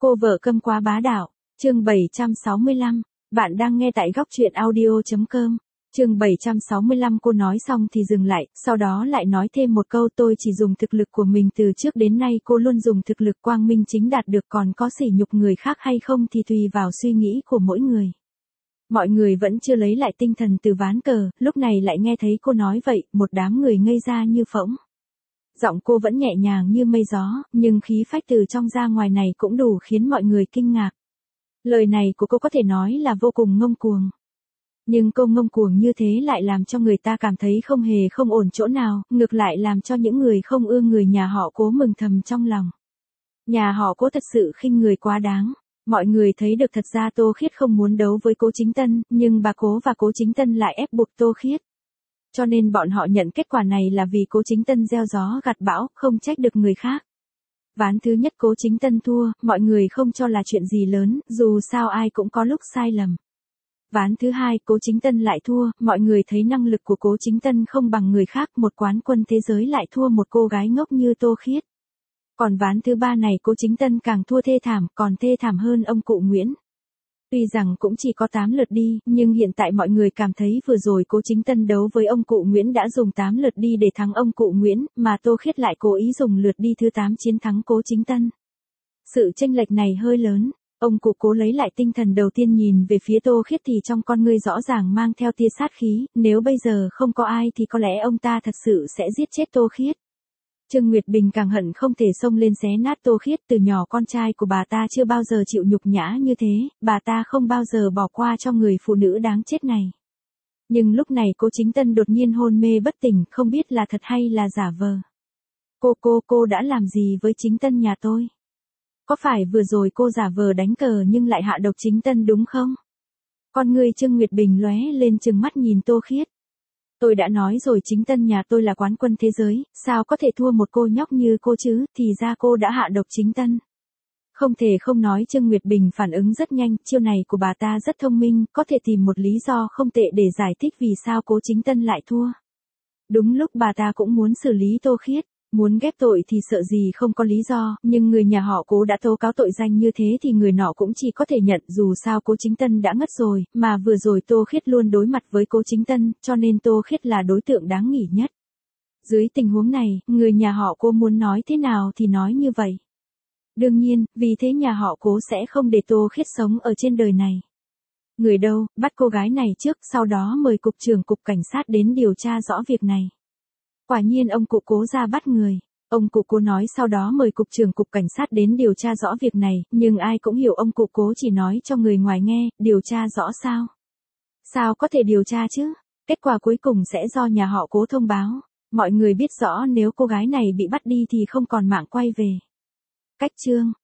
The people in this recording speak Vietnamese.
Cô vợ câm quá bá đạo, chương 765, bạn đang nghe tại góc truyện audio.com. Chương 765 cô nói xong thì dừng lại, sau đó lại nói thêm một câu tôi chỉ dùng thực lực của mình từ trước đến nay cô luôn dùng thực lực quang minh chính đạt được còn có sỉ nhục người khác hay không thì tùy vào suy nghĩ của mỗi người. Mọi người vẫn chưa lấy lại tinh thần từ ván cờ, lúc này lại nghe thấy cô nói vậy, một đám người ngây ra như phỗng. Giọng cô vẫn nhẹ nhàng như mây gió, nhưng khí phách từ trong ra ngoài này cũng đủ khiến mọi người kinh ngạc. Lời này của cô có thể nói là vô cùng ngông cuồng. Nhưng cô ngông cuồng như thế lại làm cho người ta cảm thấy không hề không ổn chỗ nào, ngược lại làm cho những người không ưa người nhà họ Cố mừng thầm trong lòng. Nhà họ Cố thật sự khinh người quá đáng. Mọi người thấy được thật ra Tô Khiết không muốn đấu với Cố Chính Tân, nhưng bà Cố và Cố Chính Tân lại ép buộc Tô Khiết. Cho nên bọn họ nhận kết quả này là vì Cố Chính Tân gieo gió gặt bão, không trách được người khác. Ván thứ nhất Cố Chính Tân thua, mọi người không cho là chuyện gì lớn, dù sao ai cũng có lúc sai lầm. Ván thứ hai Cố Chính Tân lại thua, mọi người thấy năng lực của Cố Chính Tân không bằng người khác, một quán quân thế giới lại thua một cô gái ngốc như Tô Khiết. Còn ván thứ ba này Cố Chính Tân càng thua thê thảm, còn thê thảm hơn ông cụ Nguyễn. Tuy rằng cũng chỉ có 8 lượt đi, nhưng hiện tại mọi người cảm thấy vừa rồi Cố Chính Tân đấu với ông cụ Nguyễn đã dùng 8 lượt đi để thắng ông cụ Nguyễn, mà Tô Khiết lại cố ý dùng lượt đi thứ 8 chiến thắng Cố Chính Tân. Sự chênh lệch này hơi lớn, ông cụ Cố lấy lại tinh thần đầu tiên nhìn về phía Tô Khiết thì trong con ngươi rõ ràng mang theo tia sát khí, nếu bây giờ không có ai thì có lẽ ông ta thật sự sẽ giết chết Tô Khiết. Trương Nguyệt Bình càng hận không thể xông lên xé nát Tô Khiết, từ nhỏ con trai của bà ta chưa bao giờ chịu nhục nhã như thế, bà ta không bao giờ bỏ qua cho người phụ nữ đáng chết này. Nhưng lúc này Cố Chính Tân đột nhiên hôn mê bất tỉnh, không biết là thật hay là giả vờ. Cô đã làm gì với Chính Tân nhà tôi? Có phải vừa rồi cô giả vờ đánh cờ nhưng lại hạ độc Chính Tân đúng không? Con người Trương Nguyệt Bình lóe lên trừng mắt nhìn Tô Khiết. Tôi đã nói rồi Chính Tân nhà tôi là quán quân thế giới, sao có thể thua một cô nhóc như cô chứ, thì ra cô đã hạ độc Chính Tân. Không thể không nói Trương Nguyệt Bình phản ứng rất nhanh, chiêu này của bà ta rất thông minh, có thể tìm một lý do không tệ để giải thích vì sao Cố Chính Tân lại thua. Đúng lúc bà ta cũng muốn xử lý Tô Khiết, muốn ghép tội thì sợ gì không có lý do, nhưng người nhà họ Cố đã tố cáo tội danh như thế thì người nọ cũng chỉ có thể nhận, dù sao Cố Chính Tân đã ngất rồi, mà vừa rồi Tô Khiết luôn đối mặt với Cố Chính Tân, cho nên Tô Khiết là đối tượng đáng nghi nhất. Dưới tình huống này, người nhà họ Cố muốn nói thế nào thì nói như vậy. Đương nhiên, vì thế nhà họ Cố sẽ không để Tô Khiết sống ở trên đời này. Người đâu, bắt cô gái này trước, sau đó mời cục trưởng cục cảnh sát đến điều tra rõ việc này. Quả nhiên ông cụ Cố ra bắt người. Ông cụ Cố nói sau đó mời cục trưởng cục cảnh sát đến điều tra rõ việc này, nhưng ai cũng hiểu ông cụ Cố chỉ nói cho người ngoài nghe, điều tra rõ sao? Sao có thể điều tra chứ? Kết quả cuối cùng sẽ do nhà họ Cố thông báo. Mọi người biết rõ nếu cô gái này bị bắt đi thì không còn mạng quay về. Cách chương